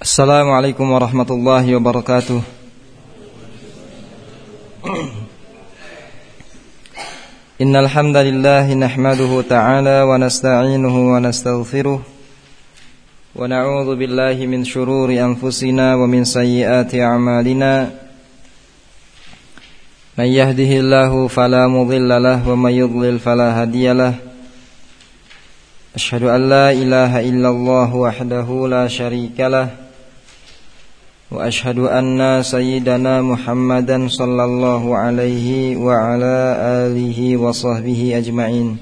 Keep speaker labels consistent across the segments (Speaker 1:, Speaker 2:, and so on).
Speaker 1: Assalamualaikum warahmatullahi wabarakatuh. Innal hamdalillah nahmaduhu ta'ala wa nasta'inuhu wa nastaghfiruh wa na'udzu billahi min shururi anfusina wa min sayyiati a'malina. May yahdihillahu fala mudilla lahu wa may yudlil fala hadiyalah. Asyhadu an la ilaha illallah wahdahu la syarikalah. Wa ashhadu anna sayyidana Muhammadan sallallahu alaihi wa ala alihi wa sahbihi ajma'in.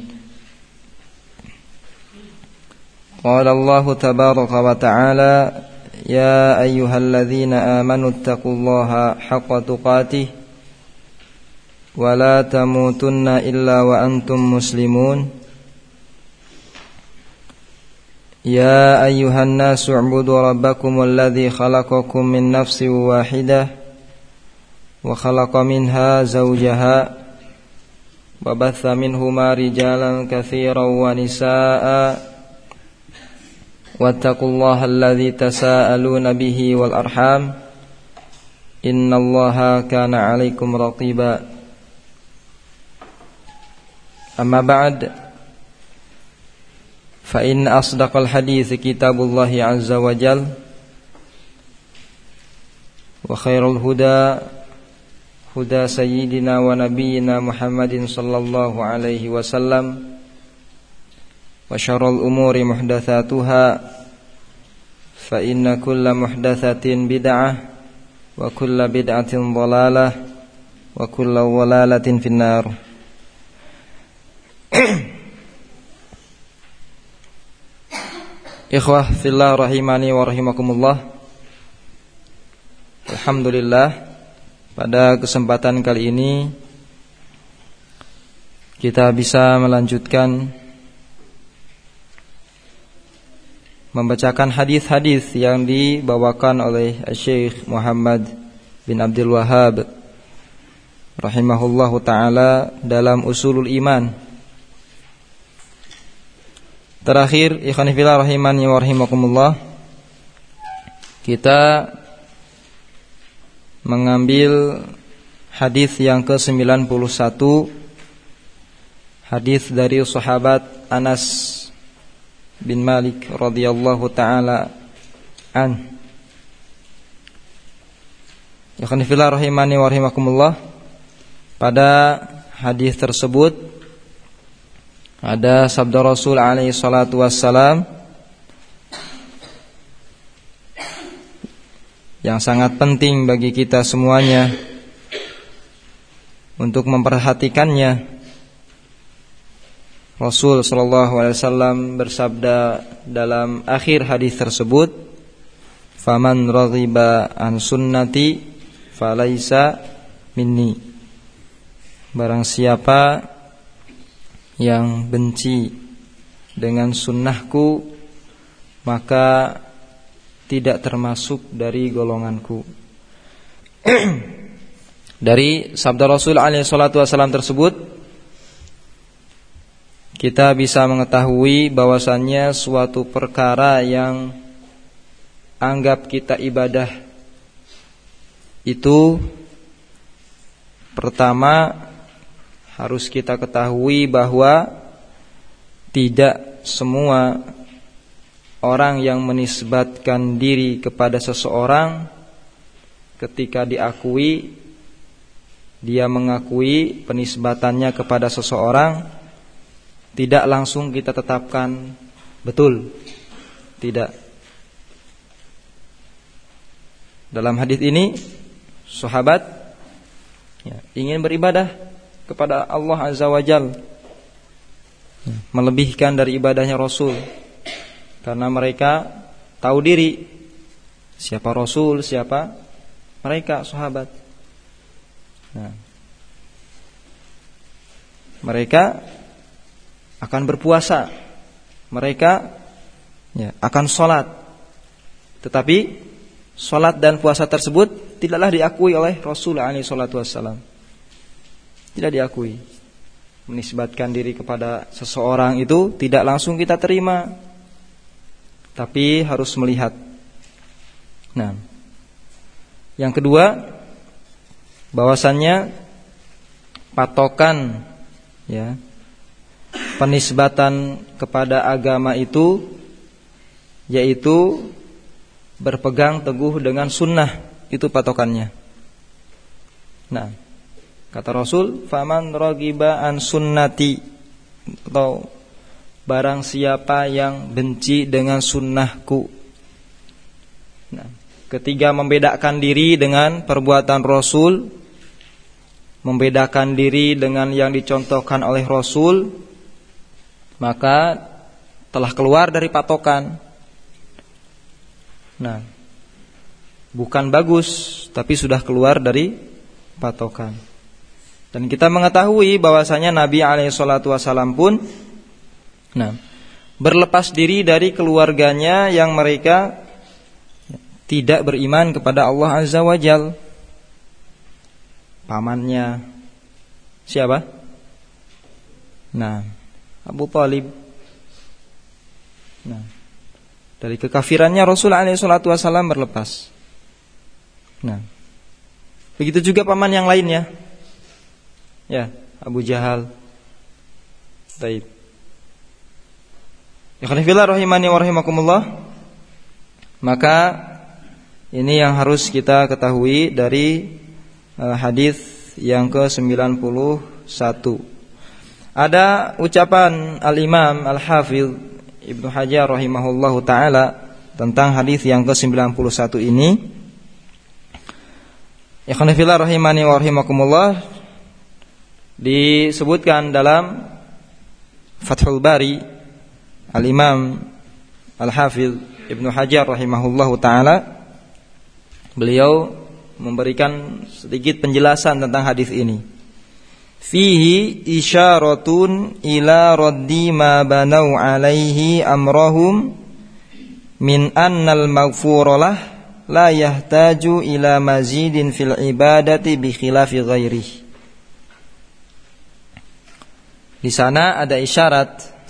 Speaker 1: Qala Allah tabaraka wa ta'ala, ya ayyuhalladzina amanu taqullaha haqqa tuqatih wa la tamutunna illa wa antum muslimun. يا أيها الناس اعبدوا ربكم الذي خلقكم من نفس واحدة وخلق منها زوجها وبث منهما رجالا كثيرا ونساء واتقوا الله الذي تساءلون به والأرحام إن الله كان عليكم رقيبا. أما بعد فإن أصدق الحديث كتاب الله عز وجل وخير الهدى هدى سيدنا ونبينا محمد صلى الله عليه وسلم وشر الأمور محدثاتها فإن كل محدثة بدعة وكل بدعة ضلالة وكل ضلالة في النار. Ikhwah fillah rahimani wa rahimakumullah. Alhamdulillah, pada kesempatan kali ini kita bisa melanjutkan membacakan hadis-hadis yang dibawakan oleh Syekh Muhammad bin Abdul Wahhab rahimahullahu taala dalam Ushulul Iman. Terakhir, ikhwan fillah rahimani wa rahimakumullah, kita mengambil hadis yang ke-91, hadis dari sahabat Anas bin Malik radhiyallahu taala an. Ikhwan fillah rahimani wa rahimakumullah, pada hadis tersebut ada sabda Rasul alaihi salatu wassalam yang sangat penting bagi kita semuanya untuk memperhatikannya. Rasul sallallahu alaihi wasallam bersabda dalam akhir hadis tersebut, "Faman raghiba an sunnati falaisa minni." Barang siapa yang benci dengan sunnahku, maka tidak termasuk dari golonganku. Dari sabda Rasul alaihi salatu wasallam tersebut, kita bisa mengetahui bahwasannya suatu perkara yang anggap kita ibadah itu, pertama harus kita ketahui bahwa tidak semua orang yang menisbatkan diri kepada seseorang ketika diakui, dia mengakui penisbatannya kepada seseorang, tidak langsung kita tetapkan betul. Tidak. Dalam hadis ini, sahabat ingin beribadah kepada Allah Azza wa Jal, melebihkan dari ibadahnya Rasul, karena mereka tahu diri siapa Rasul, siapa mereka sahabat. Mereka akan berpuasa, mereka akan sholat, tetapi sholat dan puasa tersebut tidaklah diakui oleh Rasul alaihi salatu wassalam. Tidak diakui. Menisbatkan diri kepada seseorang itu tidak langsung kita terima, tapi harus melihat Nah, yang kedua, bahwasannya patokan ya penisbatan kepada agama itu yaitu berpegang teguh dengan sunnah, itu patokannya. Nah, kata Rasul, faman ragiba an sunnati, atau barang siapa yang benci dengan sunnahku. Nah, ketiga, membedakan diri dengan perbuatan Rasul, membedakan diri dengan yang dicontohkan oleh Rasul, maka telah keluar dari patokan. Nah, bukan bagus, tapi sudah keluar dari patokan. Dan kita mengetahui bahwasanya Nabi SAW pun berlepas diri dari keluarganya yang mereka tidak beriman kepada Allah Azza wa Jal. Pamannya siapa? Nah, Abu Thalib. Nah, dari kekafirannya Rasul SAW berlepas. Nah, begitu juga paman yang lainnya. Ya, Abu Jahal. Baik. Ikhwanifillah rahimani wa rahimakumullah. Maka ini yang harus kita ketahui dari hadis yang ke-91. Ada ucapan Al-Imam Al-Hafidh Ibnu Hajar rahimahullahu taala tentang hadis yang ke-91 ini. Ikhwanifillah rahimani wa rahimakumullah, disebutkan dalam Fathul Bari Al-Imam Al-Hafidh Ibnu Hajar rahimahullahu taala, beliau memberikan sedikit penjelasan tentang hadis ini. Fihi isyaratun ila raddi ma banau alaihi amrahum min annal maghfuralah la yahtaju ila mazidin fil ibadati bi khilafi ghairihi. Di sana ada isyarat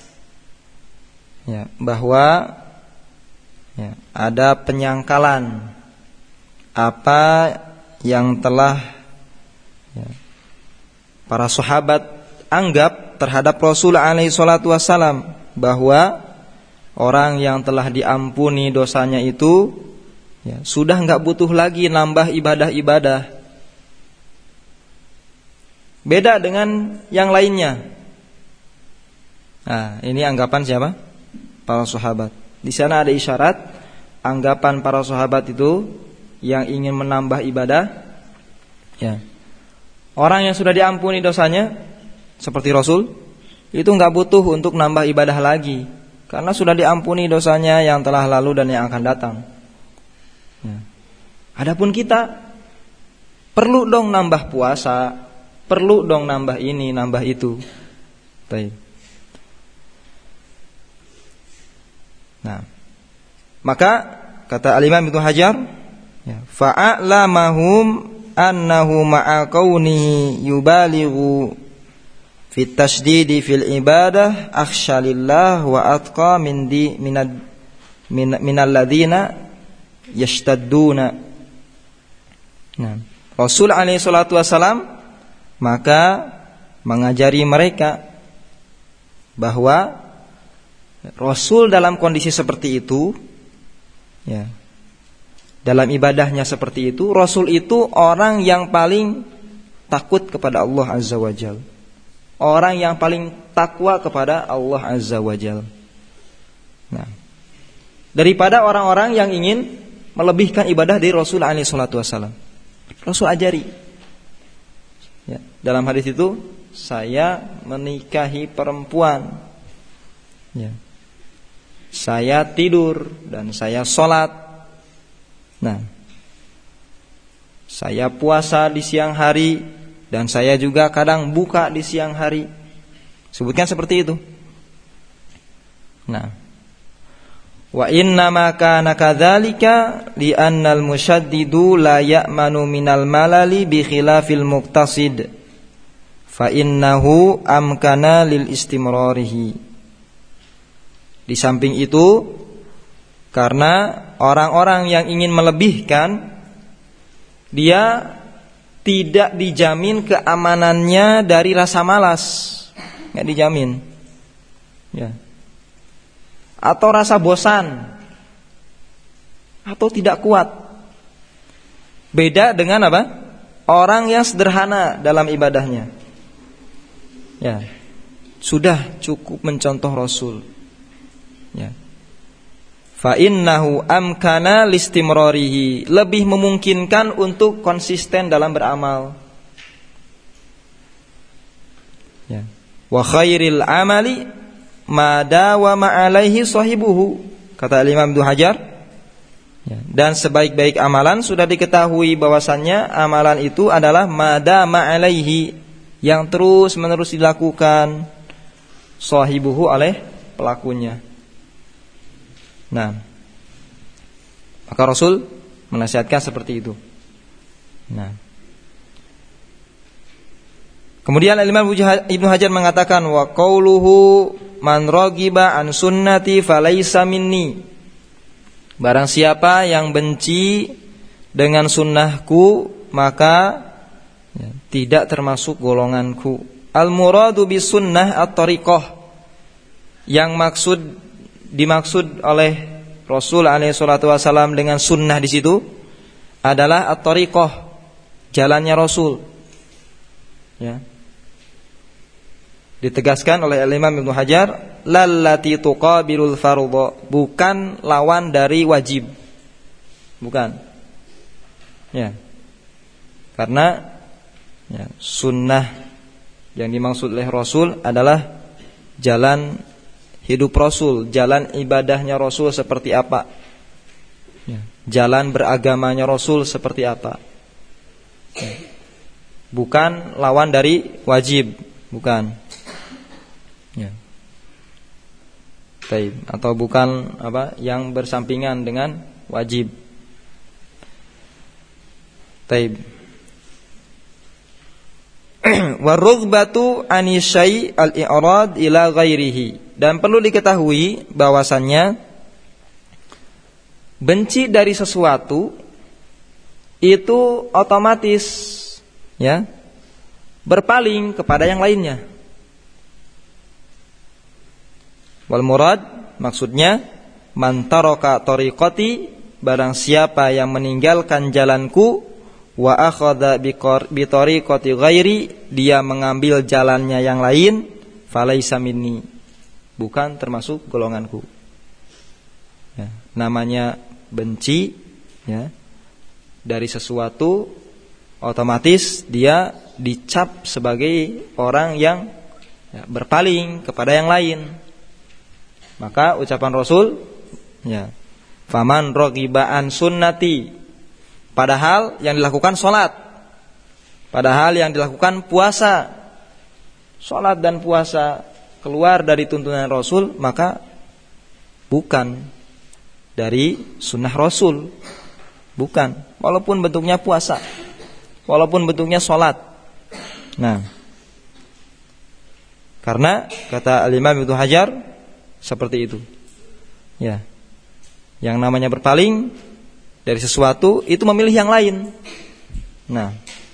Speaker 1: ya, bahwa ya, ada penyangkalan apa yang telah ya, para sahabat anggap terhadap Rasul alaihi salatu wassalam, bahwa orang yang telah diampuni dosanya itu ya, sudah enggak butuh lagi nambah ibadah-ibadah. Beda dengan yang lainnya. Nah, ini anggapan siapa? Para sahabat. Di sana ada isyarat anggapan para sahabat itu yang ingin menambah ibadah ya. Orang yang sudah diampuni dosanya seperti Rasul itu enggak butuh untuk nambah ibadah lagi, karena sudah diampuni dosanya yang telah lalu dan yang akan datang. Ya. Adapun kita perlu dong nambah puasa, perlu dong nambah ini, nambah itu. Baik. Nah, maka kata Al-Imam Ibnu Hajar, ya, fa'alamahum annahu ma'a kaunihi yubalighu fit tasydidi fil ibadah akhsha lillah wa atqa minal ladzina yashtadduna. Nah, Rasul alaihi salatu wasalam maka mengajari mereka bahwa Rasul dalam kondisi seperti itu ya, dalam ibadahnya seperti itu, Rasul itu orang yang paling takut kepada Allah Azza wa Jal, orang yang paling takwa kepada Allah Azza wa Jal. Nah, daripada orang-orang yang ingin melebihkan ibadah dari Rasul alaihi salatu wasallam, Rasul ajari ya, dalam hadis itu, saya menikahi perempuan ya, saya tidur dan saya sholat. Nah, saya puasa di siang hari dan saya juga kadang buka di siang hari. Sebutkan seperti itu. Nah, wa inna ma kana kadzalika li annal musyaddidu la ya'manu minal malali bi khilafil muqtasid fa innahu amkana lil istimrarihi. Di samping itu, karena orang-orang yang ingin melebihkan, dia tidak dijamin keamanannya dari rasa malas, nggak dijamin, ya. Atau rasa bosan, atau tidak kuat. Beda dengan apa? Orang yang sederhana dalam ibadahnya, ya, sudah cukup mencontoh Rasul, ya. Fa innahu amkana listimrarihi, lebih memungkinkan untuk konsisten dalam beramal. Ya. Wa khairil amali ma dawama alaihi sahibuhu, kata Imam Ibnu Hajar. Ya. Dan sebaik-baik amalan sudah diketahui bahwasannya amalan itu adalah ma dama alaihi, yang terus-menerus dilakukan sahibuhu oleh pelakunya. Nah, maka Rasul menasihatkan seperti itu. Nah, kemudian Imam Ibnu Hajar mengatakan, wa qauluhu man raghiba an sunnati falaysa minni, barang siapa yang benci dengan sunnahku maka ya, tidak termasuk golonganku. Al muradu bis sunnah at-tariqah, yang dimaksud oleh Rasul alaihi salatu wasallam dengan sunnah di situ adalah at-tariqah, jalannya Rasul. Ya. Ditegaskan oleh Imam Ibnu Hajar, lallati tuqabilul fardhu, bukan lawan dari wajib. Bukan. Ya. Karena ya, sunnah yang dimaksud oleh Rasul adalah jalan hidup Rasul, jalan ibadahnya Rasul seperti apa, ya, jalan beragamanya Rasul seperti apa, ya. Bukan lawan dari wajib, bukan, ya. Taib. Atau bukan apa yang bersampingan dengan wajib. Taib. Warughbatu anisyai al-i'rad ila ghairihi, dan perlu diketahui bahwasannya benci dari sesuatu itu otomatis ya berpaling kepada yang lainnya. Wal murad, maksudnya man taraka tariqati, barang siapa yang meninggalkan jalanku, wa akhadha bi tariqati ghairi, dia mengambil jalannya yang lain, falaisa minni, bukan termasuk golonganku. Ya, namanya benci ya dari sesuatu, otomatis dia dicap sebagai orang yang ya, berpaling kepada yang lain. Maka ucapan Rasul ya, faman raghiba an sunnati, padahal yang dilakukan sholat, padahal yang dilakukan puasa, sholat dan puasa keluar dari tuntunan Rasul, maka bukan dari sunnah Rasul, bukan, walaupun bentuknya puasa, walaupun bentuknya sholat. Nah, karena kata Imam Ibnu Hajar seperti itu, ya, yang namanya berpaling dari sesuatu itu memilih yang lain. Nah,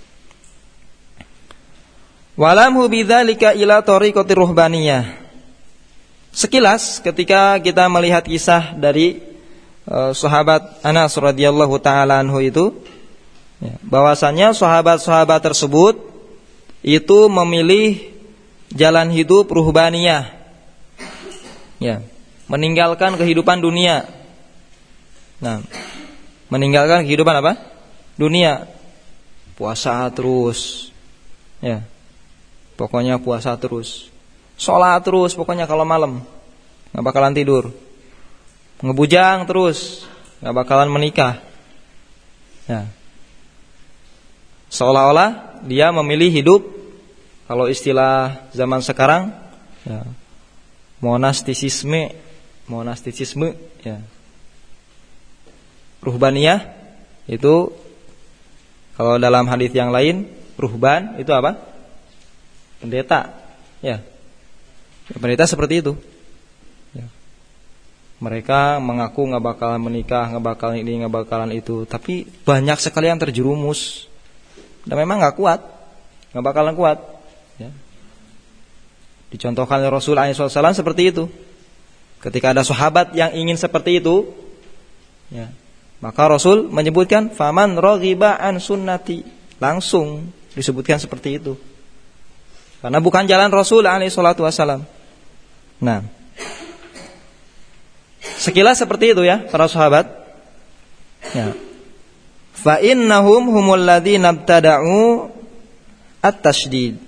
Speaker 1: walamhu bidzalika ila tariqatir ruhbaniyah. Sekilas ketika kita melihat kisah dari sahabat Anas radhiyallahu taala anhu itu, ya, bahwasanya sahabat-sahabat tersebut itu memilih jalan hidup ruhbaniyah. Ya, meninggalkan kehidupan dunia. Nah, meninggalkan kehidupan apa? Dunia. Puasa terus. Ya. Pokoknya puasa terus. Sholat terus pokoknya kalau malam. Enggak bakalan tidur. Ngebujang terus, enggak bakalan menikah. Ya. Seolah-olah dia memilih hidup, kalau istilah zaman sekarang, ya, monastisisme, ya. Ruhbaniyah itu kalau dalam hadis yang lain, ruhban itu apa? Pendeta, ya. Pendeta seperti itu. Ya. Mereka mengaku nggak bakalan menikah, nggak bakalan ini, nggak bakalan itu, tapi banyak sekali yang terjerumus dan memang nggak kuat, nggak bakalan kuat. Ya. Dicontohkan oleh Rasul SAW seperti itu. Ketika ada sahabat yang ingin seperti itu, ya, maka Rasul menyebutkan faman raghiba an sunnati, langsung disebutkan seperti itu. Karena bukan jalan Rasul SAW. Nah, sekilas seperti itu ya para sahabat. Ya. Fa innahum humul ladzina ibtada'u at-tasydid.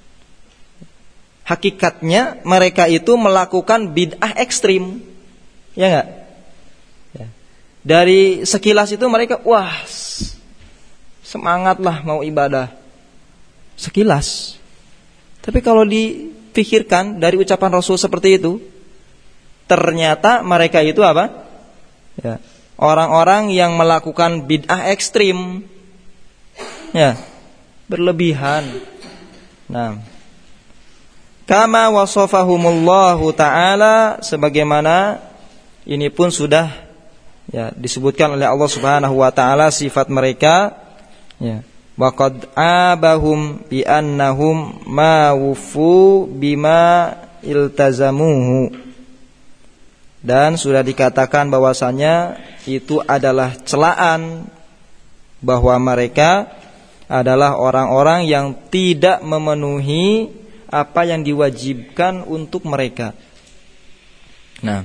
Speaker 1: Hakikatnya mereka itu melakukan bid'ah ekstrim. Ya enggak? Ya. Dari sekilas itu mereka wah, semangatlah mau ibadah. Sekilas. Tapi kalau dipikirkan dari ucapan Rasul seperti itu, ternyata mereka itu apa? Ya, orang-orang yang melakukan bid'ah ekstrim. Ya, berlebihan. Nah, kama wasafahumullahu ta'ala, sebagaimana ini pun sudah ya disebutkan oleh Allah Subhanahu wa taala sifat mereka, ya. Wa qad abahum bi annahum ma wufu bima iltazamuhu. Dan sudah dikatakan bahwasanya itu adalah celaan bahwa mereka adalah orang-orang yang tidak memenuhi apa yang diwajibkan untuk mereka. Nah,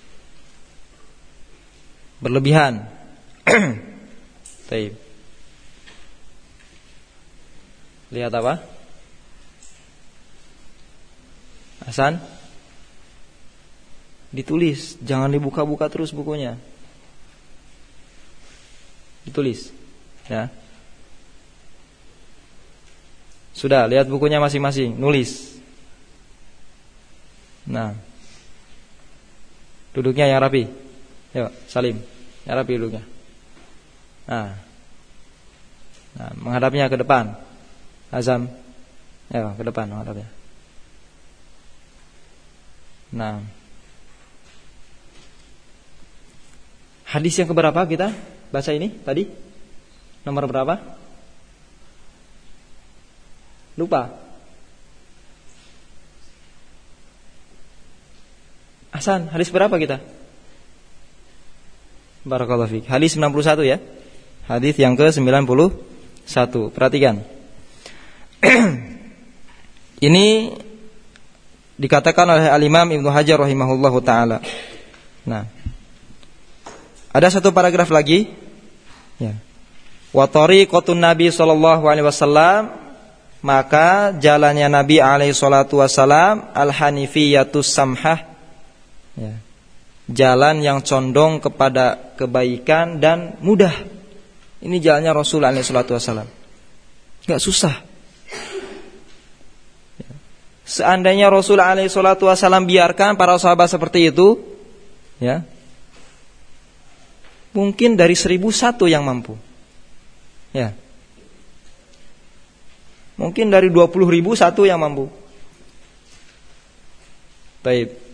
Speaker 1: berlebihan. Baik. Lihat apa? Hasan? Ditulis, jangan dibuka-buka terus bukunya. Ditulis, ya. Sudah, lihat bukunya masing-masing, nulis. Nah, duduknya yang rapi. Yuk, Salim, yang rapi duduknya. Nah, menghadapnya ke depan. Azam, ya ke depan menghadapnya. Nah, hadis yang keberapa kita baca ini tadi? Nomor berapa? Lupa. Hasan, hadis berapa kita? Barakallahu fiik. Hadis 91 ya. Hadis yang ke-91. Perhatikan. Ini dikatakan oleh Al-Imam Ibnu Hajar rahimahullahu taala. Nah, ada satu paragraf lagi, ya. Wa tariqatun Nabi sallallahu alaihi wasallam, maka jalannya Nabi alaihi salatu wasallam al-hanifiyatus samhah, ya. Jalan yang condong kepada kebaikan dan mudah. Ini jalannya Rasul alaihi salatu wasallam. Enggak susah. Ya. Seandainya Rasul alaihi salatu wasallam biarkan para sahabat seperti itu, ya, mungkin dari 1.001 yang mampu. Ya. Mungkin dari 20.000 satu yang mampu. Baik.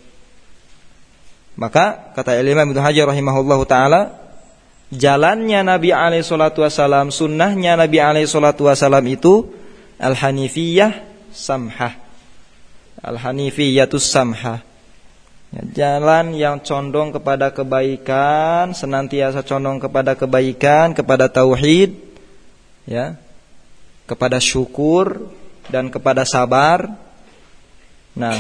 Speaker 1: Maka kata Imam Ibnu Hajar rahimahullahu taala, jalannya Nabi alaihi salatu wasallam, sunnahnya Nabi alaihi salatu wasallam itu al-hanifiyah samhah. Al-hanifiyatus samhah. Ya, jalan yang condong kepada kebaikan, senantiasa condong kepada kebaikan, kepada tauhid, ya, kepada syukur dan kepada sabar. Nah,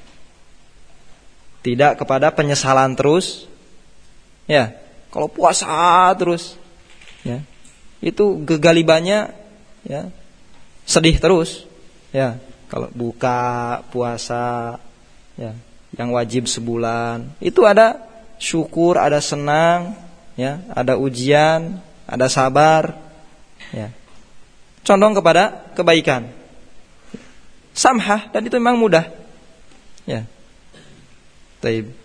Speaker 1: tidak kepada penyesalan terus. Ya, kalau puasa terus, ya, itu gegalibannya, ya, sedih terus. Ya, kalau buka puasa, ya, yang wajib sebulan, itu ada syukur, ada senang, ya, ada ujian, ada sabar, ya, condong kepada kebaikan, samhah, dan itu memang mudah, ya. Taib.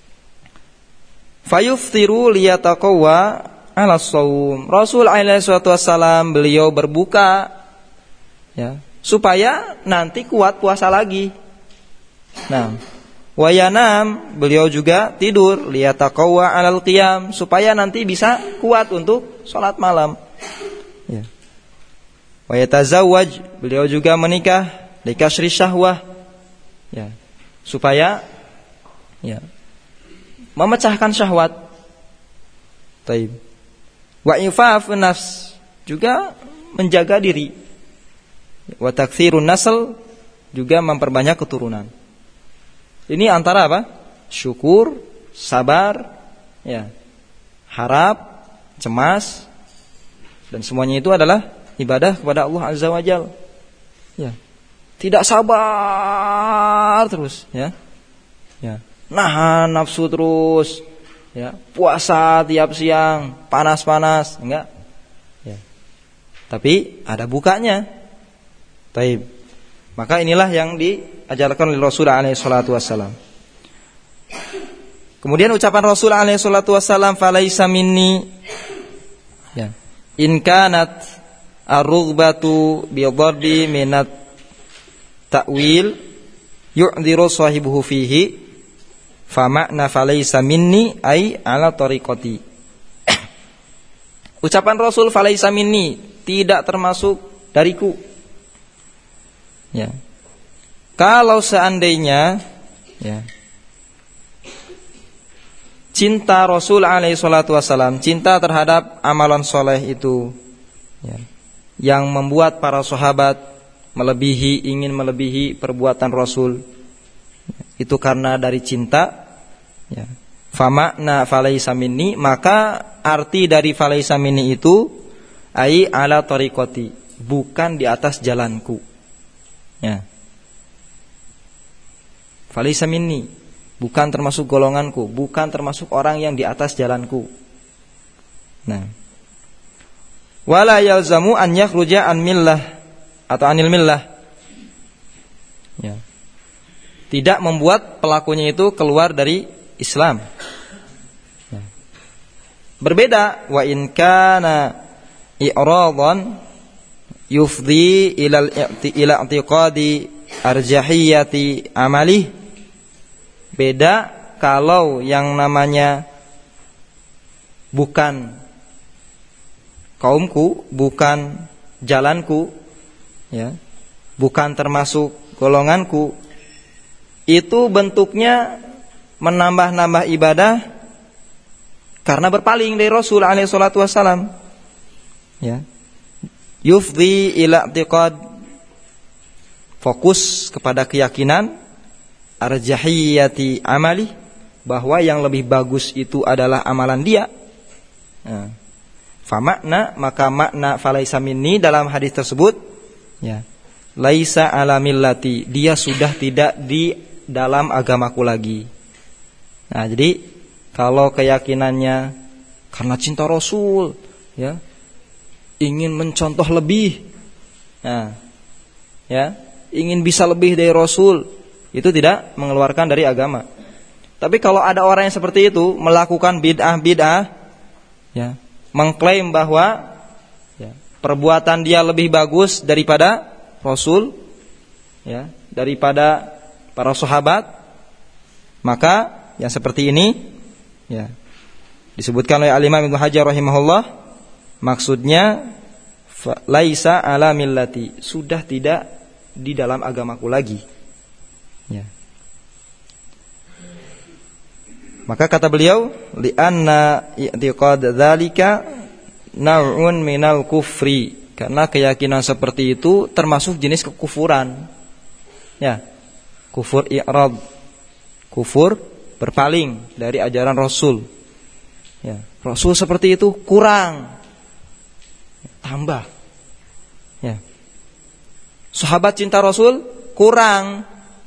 Speaker 1: Fayuftiru liyataqawwa ala shaum. Rasul alaihi wasallam beliau berbuka, ya, supaya nanti kuat puasa lagi. Nah, Wa yanam, beliau juga tidur, liyataqawwa 'alal qiyam, supaya nanti bisa kuat untuk salat malam. Ya. Wa yatazawwaj, beliau juga menikah, likasri syahwah. Ya. Supaya memecahkan syahwat. Taib. Wa ifaf nafs, juga menjaga diri. Wa taktsirun nasl, juga memperbanyak keturunan. Ini antara apa? Syukur, sabar, harap, cemas, dan semuanya itu adalah ibadah kepada Allah Azza wa Jalla. Ya. Tidak sabar terus, nahan nafsu terus, puasa tiap siang, panas-panas, enggak. Tapi ada bukanya. Taib. Maka inilah yang diajarkan oleh Rasul alaihi salatu wassalam. Kemudian ucapan Rasul alaihi salatu wassalam, falaisa minni, in kanat ar-rughbatu bi dharbi minat ta'wil yu'dhiru sahibuhu fihi, fa makna falaisa minni ay ala tariqati. Ucapan Rasul falaisa minni, tidak termasuk dariku. Kalau seandainya cinta Rasul alaihi salatu wassalam, cinta terhadap amalan soleh itu yang membuat para sahabat ingin melebihi perbuatan Rasul, itu karena dari cinta, famakna falaisa minni, maka arti dari falaisa minni itu ai ala tariqati, bukan di atas jalanku. Falaisa minni, bukan termasuk golonganku, bukan termasuk orang yang di atas jalanku. Wala yalzamu an yakhruja an millah atau anil millah. Tidak membuat pelakunya itu keluar dari Islam. Berbeda, wa in kana i'radan yufdi ila i'tiqadi arjahiyati amalih. Beda kalau yang namanya bukan kaumku, bukan jalanku, bukan termasuk golonganku, itu bentuknya menambah-nambah ibadah karena berpaling dari Rasul alaihi salatu wassalam. Yufdi ila i'tiqad, fokus kepada keyakinan, arjahiyati amali, bahwa yang lebih bagus itu adalah amalan dia. Famakna, maka makna falaisa minni dalam hadis tersebut, laisa ala millati, dia sudah tidak di dalam agamaku lagi. Jadi kalau keyakinannya karena cinta Rasul, ingin mencontoh lebih, ingin bisa lebih dari Rasul, itu tidak mengeluarkan dari agama. Tapi kalau ada orang yang seperti itu melakukan bid'ah, mengklaim bahwa perbuatan dia lebih bagus daripada Rasul, daripada para sahabat, maka yang seperti ini, disebutkan oleh Al-Imam Ibnu Hajar rahimahullah, maksudnya laisa ala millati, sudah tidak di dalam agamaku lagi. Maka kata beliau, li'anna i'tiqad dzalika naw'un minal kufri, karena keyakinan seperti itu termasuk jenis kekufuran. Kufur i'rad, kufur berpaling dari ajaran Rasul. Rasul seperti itu kurang, tambah. Sahabat cinta Rasul kurang,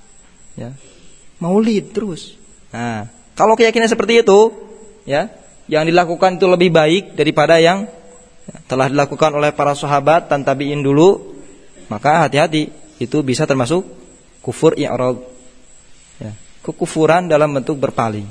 Speaker 1: maulid terus. Kalau keyakinan seperti itu, yang dilakukan itu lebih baik daripada yang telah dilakukan oleh para sahabat dan tabi'in dulu, maka hati-hati, itu bisa termasuk kufur i'rad, kekufuran dalam bentuk berpaling.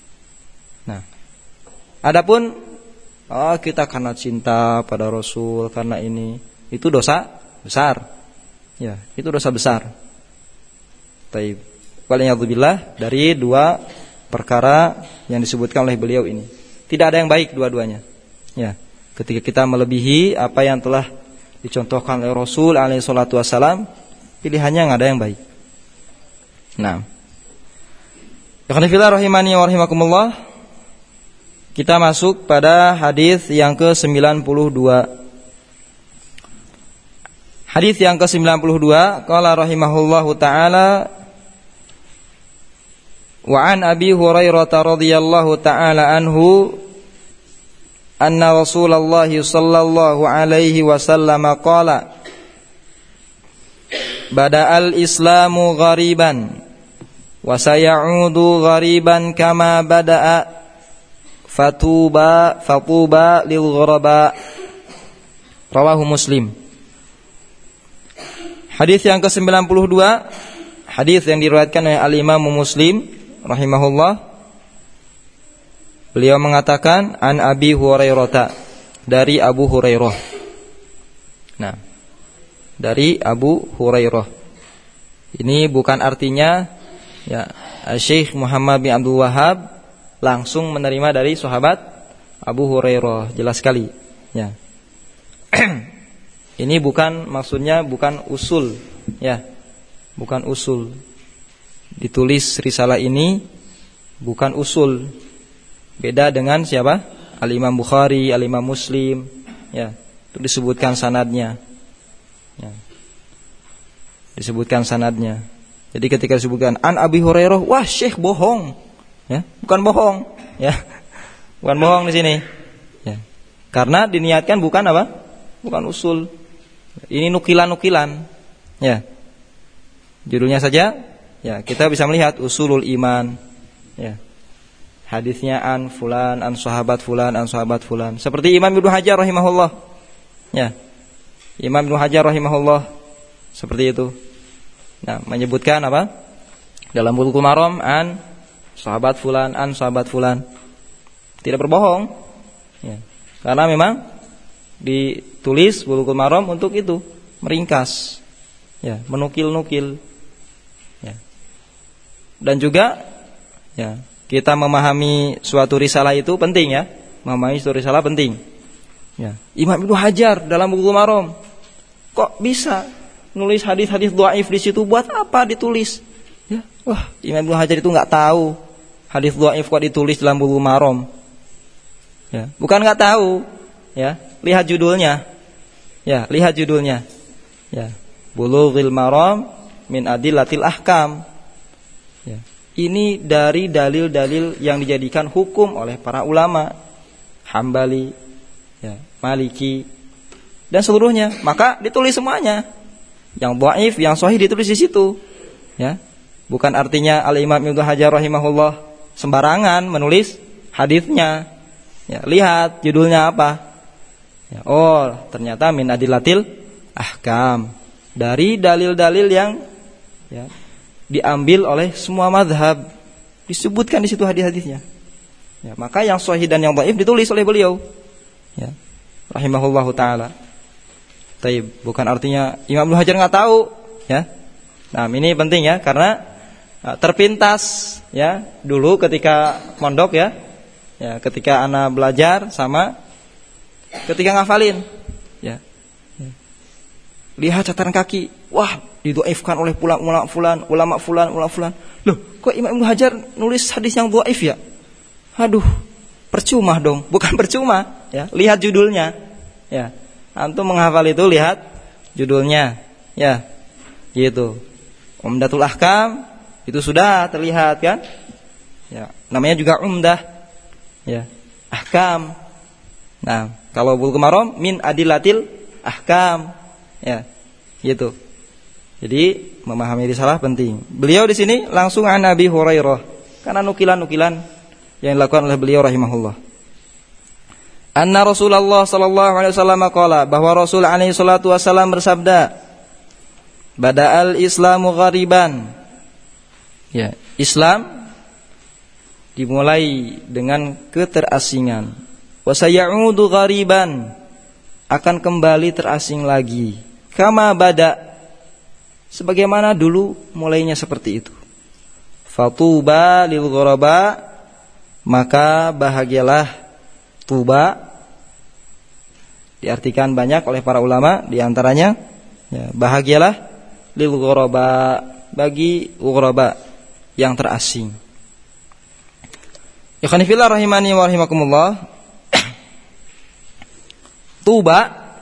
Speaker 1: Adapun kita karena cinta pada Rasul, karena ini, itu dosa besar. Itu dosa besar. Taib. waliyadzubillah, dari dua perkara yang disebutkan oleh beliau ini. Tidak ada yang baik dua-duanya. Ya, ketika kita melebihi apa yang telah dicontohkan oleh Rasul alaihi salatu wasalam, pilihannya nggak ada yang baik. Nah, ikhwan fillah rahimani wa rahimakumullah, kita masuk pada hadis yang ke-92. Hadis yang ke-92, qala rahimahullahu taala, wa an Abi Hurairah radhiyallahu taala anhu anna Rasulullah sallallahu alaihi wasallam qala bada'al islamu ghariban wa sayaudu ghariban kama bada'a fatuba lil ghuraba. Rawahu Muslim. Hadis yang ke-92, hadis yang diriwayatkan oleh Al-Imam Muslim rahimahullah. Beliau mengatakan an Abi Hurairah, dari Abu Hurairah. Nah, dari Abu Hurairah. Ini bukan artinya ya Syekh Muhammad bin Abdul Wahhab langsung menerima dari sahabat Abu Hurairah, jelas sekali. Ya. Ini bukan, maksudnya bukan usul, ya, bukan usul. Ditulis risalah ini bukan usul. Beda dengan siapa? Al-Imam Bukhari, Al-Imam Muslim, ya, itu disebutkan sanadnya. Ya. Disebutkan sanadnya. Jadi ketika disebutkan an Abi Hurairah, wah Syekh bohong, ya, bukan bohong, ya, bukan bohong di sini, ya, karena diniatkan bukan apa? Bukan usul. Ini nukilan-nukilan, ya. Judulnya saja, ya, kita bisa melihat usulul iman, ya. Hadisnya an fulan, an sahabat fulan, an sahabat fulan. Seperti Imam Ibnu Hajar rahimahullah, ya. Imam Ibnu Hajar rahimahullah seperti itu. Nah, menyebutkan apa? Dalam Bulughul Maram an sahabat fulan, an sahabat fulan. Tidak berbohong, ya. Karena memang ditulis Bulughul Maram untuk itu, meringkas, ya, menukil-nukil, ya. Dan juga, ya, kita memahami suatu risalah itu penting, ya. Memahami suatu risalah penting, ya. Imam Ibnu Hajar dalam Bulughul Maram kok bisa nulis hadis-hadis dhaif di situ? Buat apa ditulis? Ya, wah, Imam Ibnu Hajar itu nggak tahu hadis dhaif kok ditulis dalam Bulughul Maram. Ya, bukan nggak tahu, ya. Lihat judulnya, ya, lihat judulnya, ya, Bulughul Maram min Adillatil Ahkam, ya. Ini dari dalil-dalil yang dijadikan hukum oleh para ulama Hambali, ya, Maliki, dan seluruhnya. Maka ditulis semuanya, yang dhaif, yang sahih ditulis di situ, ya. Bukan artinya Al-Imam Ibnu Hajar rahimahullah sembarangan menulis hadisnya, ya. Lihat judulnya apa. Ya, oh, ternyata min adillatil ahkam, dari dalil-dalil yang, ya, diambil oleh semua mazhab, disebutkan di situ hadis-hadisnya. Ya, maka yang sahih dan yang dhaif ditulis oleh beliau, ya, rahimahullahu taala. Taib, bukan artinya Imam Ibnu Hajar nggak tahu, ya. Nah, ini penting, ya, karena terpintas, ya, dulu ketika mondok, ya, ya, ketika ana belajar sama ketika ngafalin, ya, ya. Lihat catatan kaki, wah, didhaifkan oleh ulama fulan. Loh, kok Imam Ibnu Hajar nulis hadis yang dhaif, ya? Aduh, percuma dong. Bukan percuma, ya. Lihat judulnya, ya. Antum menghafal itu lihat judulnya, ya. Gitu. Umdatul Ahkam itu sudah terlihat, kan? Ya, namanya juga umdah, ya. Ahkam. Nah, kalau Bulughul Maram min Adillatil Ahkam, ya, gitu. Jadi memahami risalah penting. Beliau di sini langsung an Abi Hurairah, karena nukilan-nukilan yang dilakukan oleh beliau rahimahullah. Anna Rasulullah sallallahu alaihi wasallam qala, bahwa Rasul alaihi salatu wasallam bersabda, bada'al islamu ghariban. Ya, Islam dimulai dengan keterasingan. Wa sayaudu ghariban, akan kembali terasing lagi. Kama bada, sebagaimana dulu mulainya seperti itu. Fatuba lil ghuraba, maka bahagialah. Tuba diartikan banyak oleh para ulama, di antaranya bahagialah lil ghuraba, bagi ghuraba yang terasing. Ikhwani fillah rahimani wa rahimakumullah. Tuba,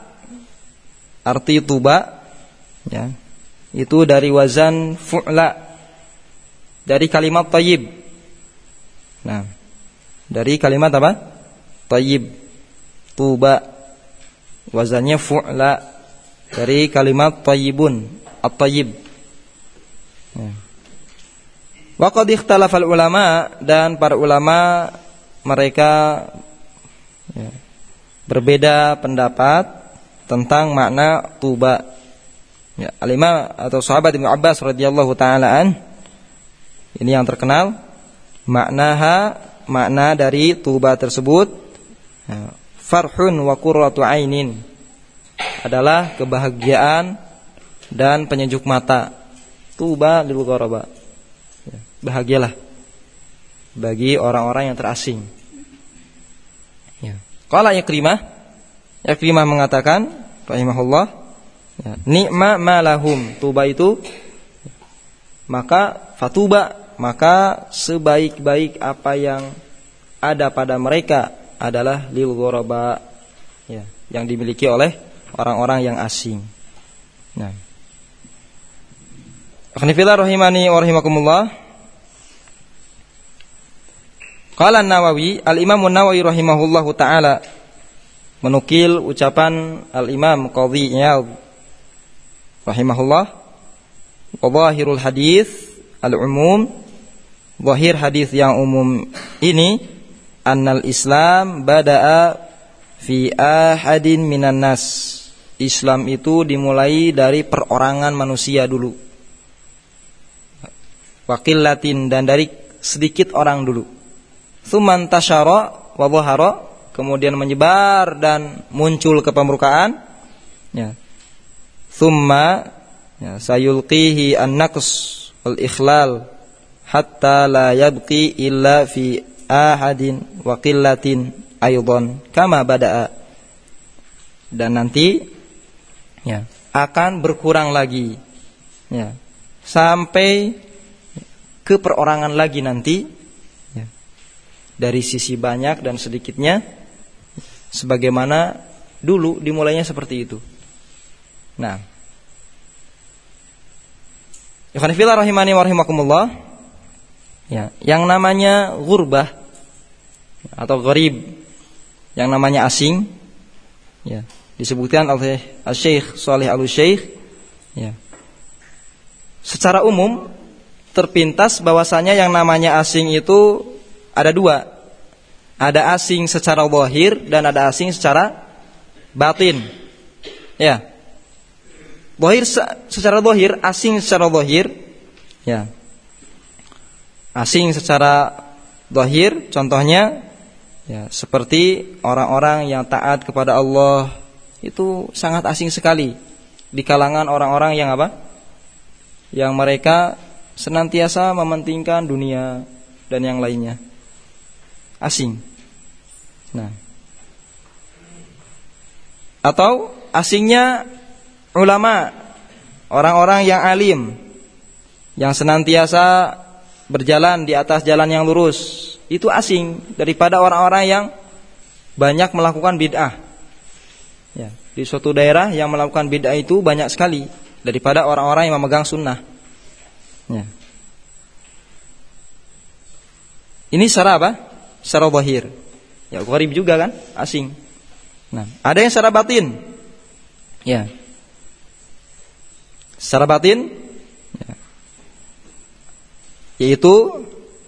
Speaker 1: arti tuba ya, itu dari wazan fu'la, dari kalimat thayyib. Nah, dari kalimat apa? Thayyib. Tuba wazannya fu'la, dari kalimat thayyibun, at-thayyib. Ya. Wa qad ikhtalafal ulama, dan para ulama mereka berbeda pendapat tentang makna tuba. Ya, al-Imam atau sahabat Ibnu Abbas radhiyallahu taala ini yang terkenal, makna dari tuba tersebut farhun wa qurratu ainin, adalah kebahagiaan dan penyejuk mata. Tuba lil ghuraba, bahagialah bagi orang-orang yang terasing. Ya. Qala Ikrimah mengatakan rahimahullah, ya, ni'ma ma lahum, tuba itu maka fatuba, maka sebaik-baik apa yang ada pada mereka adalah lil ghuraba, ya, yang dimiliki oleh orang-orang yang asing. Nah, akhnifillah rahimani wa rahimakumullah. Qala An-Nawawi, Al-Imam An-Nawawi rahimahullahu taala menukil ucapan Al-Imam Qadhi Iyadh rahimahullah, wa zahirul hadis al-umum, zahir hadis yang umum ini, annal Islam bada'a fi ahadin minan nas, Islam itu dimulai dari perorangan manusia dulu, waqillatin, dan dari sedikit orang dulu, tsumman tasyara wa dhahara, kemudian menyebar dan muncul ke permukaan, ya, tsumma ya, sayulqihi an-naqs wal ikhlal hatta la yabqi illa fi ahadin wa qillatin aidan kama bada'a, dan nanti ya akan berkurang lagi, ya, sampai ke perorangan lagi nanti, ya, dari sisi banyak dan sedikitnya, sebagaimana dulu dimulainya seperti itu. Nah, ikhwan fillah rahimani wa rahimakumullah, ya, yang namanya ghurbah atau gharib, yang namanya asing, ya, disebutkan oleh Syekh Shalih Al-Syekh, ya, secara umum terpintas bahwasanya yang namanya asing itu ada dua. Ada asing secara zahir dan ada asing secara batin. Ya. Zahir secara zahir, asing secara zahir, ya. Asing secara zahir contohnya, ya, seperti orang-orang yang taat kepada Allah, itu sangat asing sekali di kalangan orang-orang yang apa? Yang mereka senantiasa mementingkan dunia dan yang lainnya. Asing. Nah, atau asingnya ulama, orang-orang yang alim, yang senantiasa berjalan di atas jalan yang lurus, itu asing daripada orang-orang yang banyak melakukan bid'ah. Ya, di suatu daerah yang melakukan bid'ah itu banyak sekali daripada orang-orang yang memegang sunnah. Ya. Ini secara apa? Secara zahir. Ya, gharib juga kan, asing. Nah, ada yang secara batin. Ya. Secara batin, ya, yaitu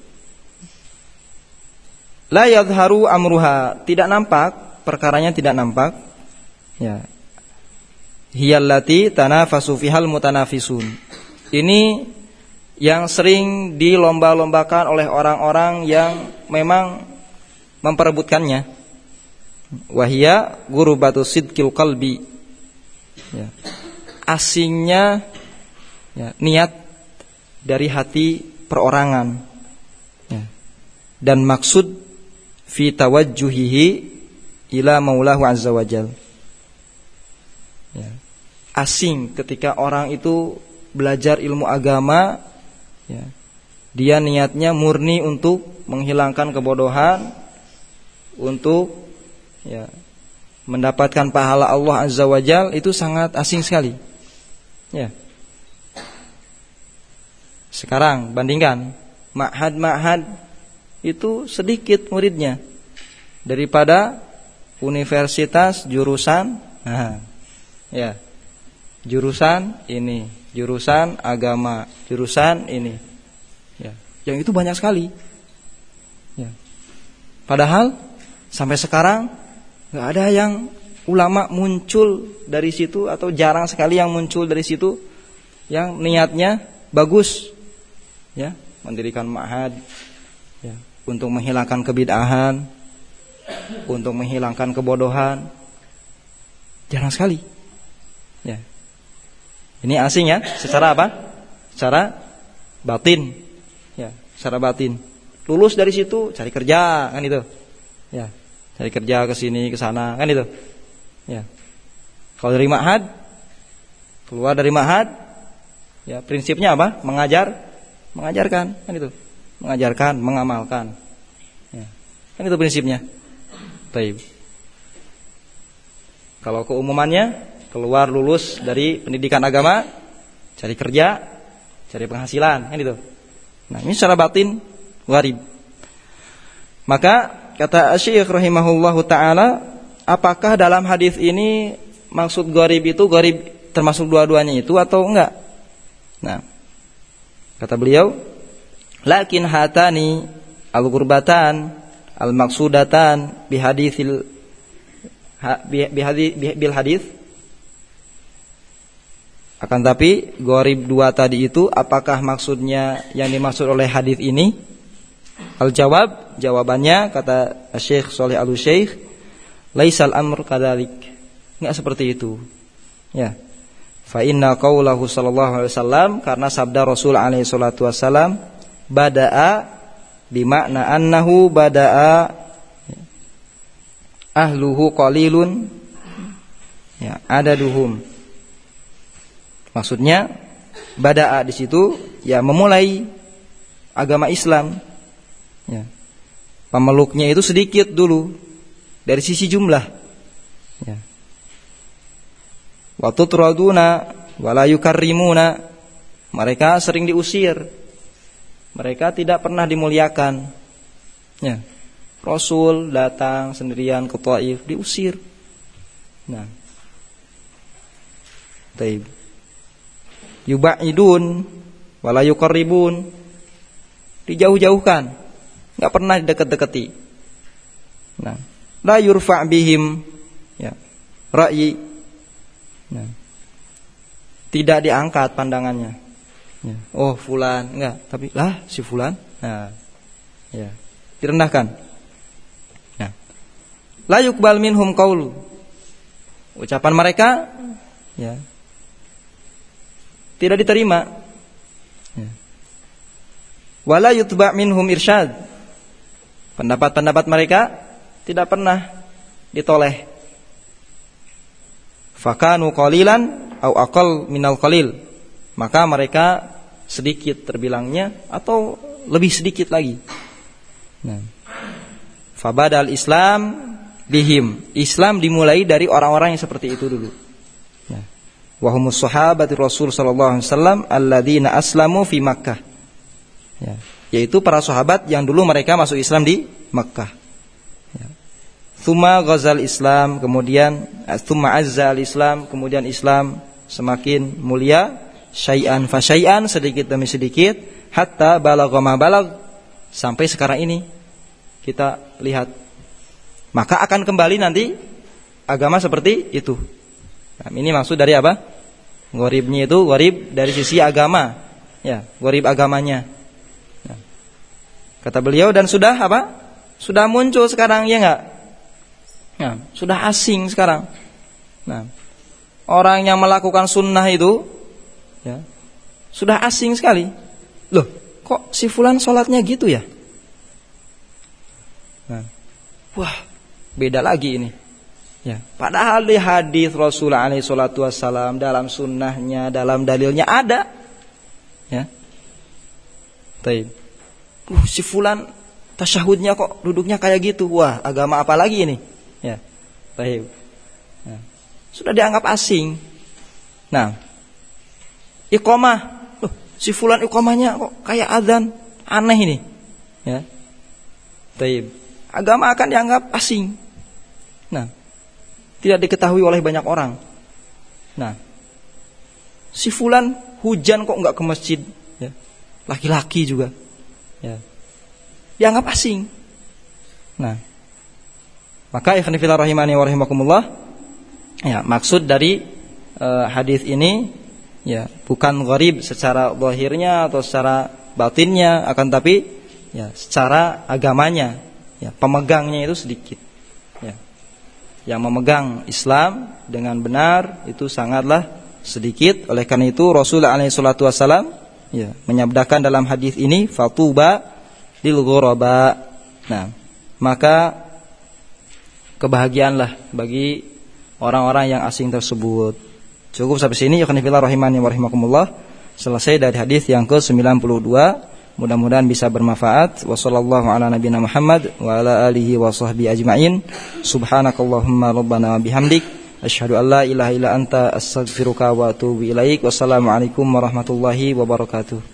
Speaker 1: la yadhharu amruha, tidak nampak, perkaranya tidak nampak. Ya. Hiyallati tanafasu fihal mutanafisun. Ini yang sering dilomba-lombakan oleh orang-orang yang memang memperebutkannya. Wahia gurubatu sidqil qalbi, ya, asingnya, ya, niat dari hati perorangan. Ya. Dan maksud fi tawajjuhihi ila maulahu azza wajal. Ya. Asing ketika orang itu belajar ilmu agama, ya, dia niatnya murni untuk menghilangkan kebodohan, untuk ya, mendapatkan pahala Allah azza wajal, itu sangat asing sekali. Ya. Sekarang bandingkan ma'had itu sedikit muridnya daripada universitas jurusan, ya, jurusan ini, jurusan agama, jurusan ini, ya, yang itu banyak sekali. Ya. Padahal sampai sekarang nggak ada yang ulama muncul dari situ, atau jarang sekali yang muncul dari situ yang niatnya bagus, ya, mendirikan ma'had, ya, untuk menghilangkan kebid'ahan, untuk menghilangkan kebodohan. Jarang sekali. Ya. Ini asing ya, secara apa? Secara batin. Ya, secara batin. Lulus dari situ cari kerja, kan itu. Ya, cari kerja ke sini ke sana, kan itu. Ya. Kalau dari ma'had, keluar dari ma'had, ya, prinsipnya apa? Mengajarkan, kan itu. Mengajarkan, mengamalkan. Ya. Kan itu prinsipnya. Baik. Kalau keumumannya, keluar lulus dari pendidikan agama, cari kerja, cari penghasilan, kan itu. Nah, ini secara batin gharib. Maka kata Syekh rahimahullahu taala, apakah dalam hadis ini maksud gharib itu gharib termasuk dua-duanya itu atau enggak? Nah, kata beliau, lakin hatani al-gurbatan al-maqsudatan bil hadis. Akan tapi gharib dua tadi itu apakah maksudnya yang dimaksud oleh hadis ini? Al-jawab, jawabannya kata Syekh Shalih Al-Utsaimin, laisal amr kadzalik. Enggak seperti itu. Ya. Fa inna qaulahu sallallahu alaihi wasallam, karena sabda Rasul alaihi salatu wasallam, bada'a bimakna annahu bada'a ahluhu qalilun, ya, adaduhum. Maksudnya bada'a di situ ya memulai agama Islam, ya, pemeluknya itu sedikit dulu dari sisi jumlah, ya. Wa tutraduna wa la yukarrimuna, mereka sering diusir, mereka tidak pernah dimuliakan, ya. Rasul datang sendirian ke Taif, diusir. Nah, taib. Yubaidun wa la yuqarribun, dijauh-jauhkan, enggak pernah didekat-dekati. Nah, la yurfa' bihim, ya, ra'yi. Nah, tidak diangkat pandangannya. Ya. Oh, fulan, enggak, tapi lah si fulan. Nah, ya, direndahkan. Nah, la yuqbal minhum qaulu, ucapan mereka, ya, tidak diterima. Ya. Wala yutba' minhum irsyad, pendapat-pendapat mereka tidak pernah ditoleh. Fakanu qalilan au aqal minal qalil, maka mereka sedikit terbilangnya atau lebih sedikit lagi. Nah, fabadal Islam bihim, Islam dimulai dari orang-orang yang seperti itu dulu. Nah, wa humus sahabati Rasul sallallahu alaihi wasallam alladzina aslamu fi Makkah. Ya, yaitu para sahabat yang dulu mereka masuk Islam di Makkah. Ya. Tsumma ghazal Islam, kemudian tsumma azzal Islam, kemudian Islam semakin mulia, syai'an fa syai'an, sedikit demi sedikit, hatta balagha ma balag, sampai sekarang ini kita lihat. Maka akan kembali nanti agama seperti itu. Nah, ini maksud dari apa? Gharibnya itu gharib dari sisi agama, ya, gharib agamanya. Nah, kata beliau, dan sudah apa? Sudah muncul sekarang, ya enggak? Nah, sudah asing sekarang. Nah, orang yang melakukan sunnah itu, ya, sudah asing sekali. Loh, kok si fulan sholatnya gitu ya? Nah, wah, beda lagi ini. Ya, padahal di hadis Rasulullah SAW dalam sunnahnya, dalam dalilnya ada. Ya, taib. Si fulan tasyahudnya kok duduknya kayak gitu. Wah, agama apa lagi ini? Ya, taib. Ya. Sudah dianggap asing. Nah, iqamah. Loh, si fulan iqamahnya kok kayak azan. Aneh ini. Ya. Taib. Agama akan dianggap asing. Nah, tidak diketahui oleh banyak orang. Nah, si fulan hujan kok enggak ke masjid, ya. Laki-laki juga, ya. Dianggap asing. Nah, maka ikhwan fillah rahimani wa rahimakumullah, ya, maksud dari hadis ini, ya, bukan gharib secara zahirnya atau secara batinnya, akan tapi, ya, secara agamanya, ya, pemegangnya itu sedikit. Yang memegang Islam dengan benar itu sangatlah sedikit. Oleh karena itu Rasulullah SAW ya, menyabdakan dalam hadis ini, fatuba lil ghuraba. Nah, maka kebahagiaanlah bagi orang-orang yang asing tersebut. Cukup sampai sini ya khonifillah rahimani wa rahimakumullah. Selesai dari hadis yang ke-92. Mudah-mudahan bisa bermanfaat. Wa sallallahu ala nabiyina Muhammad wa ala alihi wa sahbihi ajma'in. Subhanakallahumma rabbana wa bihamdik, asyhadu an la ilaha illa anta, astaghfiruka wa atubu ilaik. Wassalamualaikum warahmatullahi wabarakatuh.